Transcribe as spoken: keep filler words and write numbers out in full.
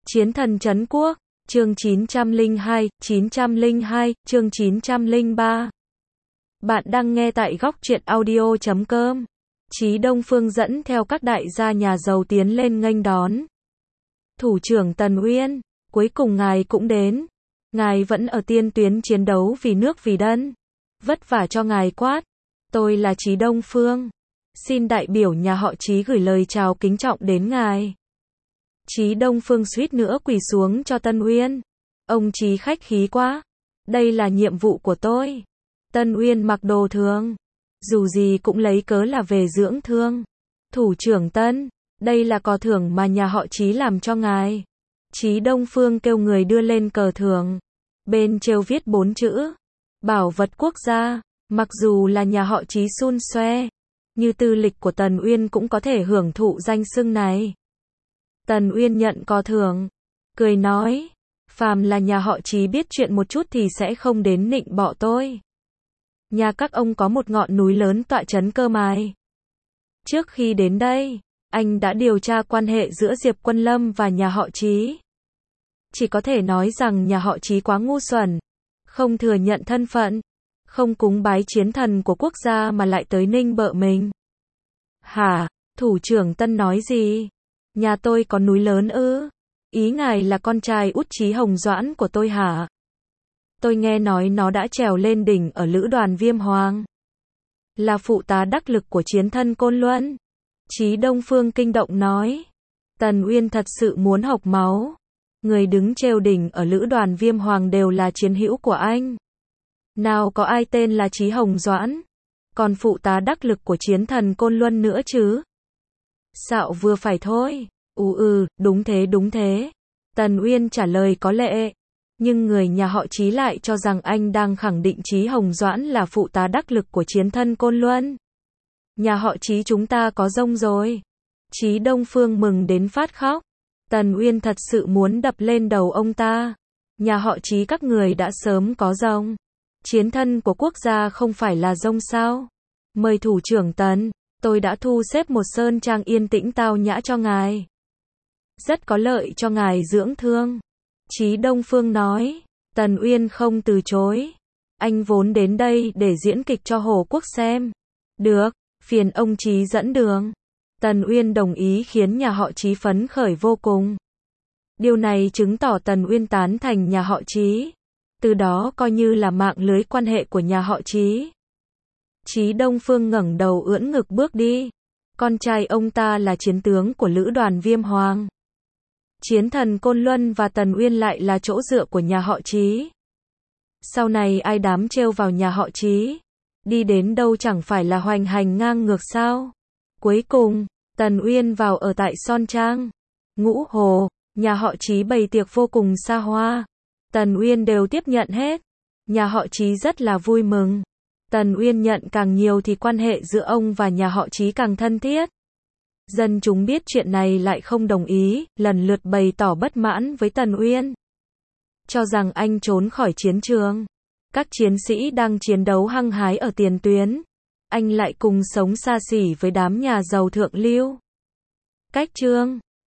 Chiến thần trấn quốc, chương chín trăm lẻ hai, chín trăm lẻ hai, chương chín trăm lẻ ba. Bạn đang nghe tại góc truyện audio chấm com. Chí Đông Phương dẫn theo các đại gia nhà giàu tiến lên nghênh đón. Thủ trưởng Tần Uyên, cuối cùng ngài cũng đến. Ngài vẫn ở tiên tuyến chiến đấu vì nước vì dân. Vất vả cho ngài quát. Tôi là Chí Đông Phương. Xin đại biểu nhà họ Chí gửi lời chào kính trọng đến ngài. Chí Đông Phương suýt nữa quỳ xuống cho Tân Uyên. Ông Chí khách khí quá. Đây là nhiệm vụ của tôi. Tân Uyên mặc đồ thường. Dù gì cũng lấy cớ là về dưỡng thương. Thủ trưởng Tân, đây là cờ thưởng mà nhà họ Chí làm cho ngài. Chí Đông Phương kêu người đưa lên cờ thưởng. Bên treo viết bốn chữ. Bảo vật quốc gia. Mặc dù là nhà họ Chí xun xoe, như tư lịch của Tần Uyên cũng có thể hưởng thụ danh xưng này. Tần Uyên nhận cờ thưởng, cười nói, phàm là nhà họ Chí biết chuyện một chút thì sẽ không đến nịnh bợ tôi. Nhà các ông có một ngọn núi lớn tọa trấn cơ mài. Trước khi đến đây, anh đã điều tra quan hệ giữa Diệp Quân Lâm và nhà họ Chí. Chỉ có thể nói rằng nhà họ Chí quá ngu xuẩn, không thừa nhận thân phận, không cúng bái chiến thần của quốc gia mà lại tới nịnh bợ mình. Hả, thủ trưởng Tân nói gì? Nhà tôi có núi lớn ư? Ý ngài là con trai út Chí Hồng Doãn của tôi hả? Tôi nghe nói nó đã trèo lên đỉnh ở lữ đoàn Viêm Hoàng. Là phụ tá đắc lực của chiến thân Côn Luân. Chí Đông Phương kinh động nói. Tần Uyên thật sự muốn hộc máu. Người đứng treo đỉnh ở lữ đoàn Viêm Hoàng đều là chiến hữu của anh. Nào có ai tên là Chí Hồng Doãn? Còn phụ tá đắc lực của chiến thần Côn Luân nữa chứ? Xạo vừa phải thôi. Ừ ừ, đúng thế đúng thế. Tần Uyên trả lời có lệ. Nhưng người nhà họ Chí lại cho rằng anh đang khẳng định Chí Hồng Doãn là phụ tá đắc lực của chiến thân Côn Luân. Nhà họ Chí chúng ta có rông rồi. Chí Đông Phương mừng đến phát khóc. Tần Uyên thật sự muốn đập lên đầu ông ta. Nhà họ Chí các người đã sớm có rông. Chiến thân của quốc gia không phải là rông sao? Mời thủ trưởng Tần, tôi đã thu xếp một sơn trang yên tĩnh tao nhã cho ngài. Rất có lợi cho ngài dưỡng thương. Chí Đông Phương nói. Tần Uyên không từ chối. Anh vốn đến đây để diễn kịch cho Hồ Quốc xem. Được, phiền ông Chí dẫn đường. Tần Uyên đồng ý khiến nhà họ Chí phấn khởi vô cùng. Điều này chứng tỏ Tần Uyên tán thành nhà họ Chí. Từ đó coi như là mạng lưới quan hệ của nhà họ Chí. Chí Đông Phương ngẩng đầu ưỡn ngực bước đi. Con trai ông ta là chiến tướng của lữ đoàn Viêm Hoàng. Chiến thần Côn Luân và Tần Uyên lại là chỗ dựa của nhà họ Chí. Sau này ai dám trêu vào nhà họ Chí, đi đến đâu chẳng phải là hoành hành ngang ngược sao? Cuối cùng, Tần Uyên vào ở tại Son Trang, Ngũ Hồ, nhà họ Chí bày tiệc vô cùng xa hoa. Tần Uyên đều tiếp nhận hết. Nhà họ Chí rất là vui mừng. Tần Uyên nhận càng nhiều thì quan hệ giữa ông và nhà họ Chí càng thân thiết. Dân chúng biết chuyện này lại không đồng ý, lần lượt bày tỏ bất mãn với Tần Uyên. Cho rằng anh trốn khỏi chiến trường. Các chiến sĩ đang chiến đấu hăng hái ở tiền tuyến. Anh lại cùng sống xa xỉ với đám nhà giàu thượng lưu. Cách chương